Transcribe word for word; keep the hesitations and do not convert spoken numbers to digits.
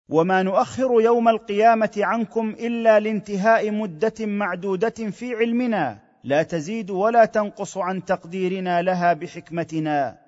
وما نؤخر يوم القيامه عنكم الا لانتهاء مده معدوده في علمنا لا تزيد ولا تنقص عن تقديرنا لها بحكمتنا.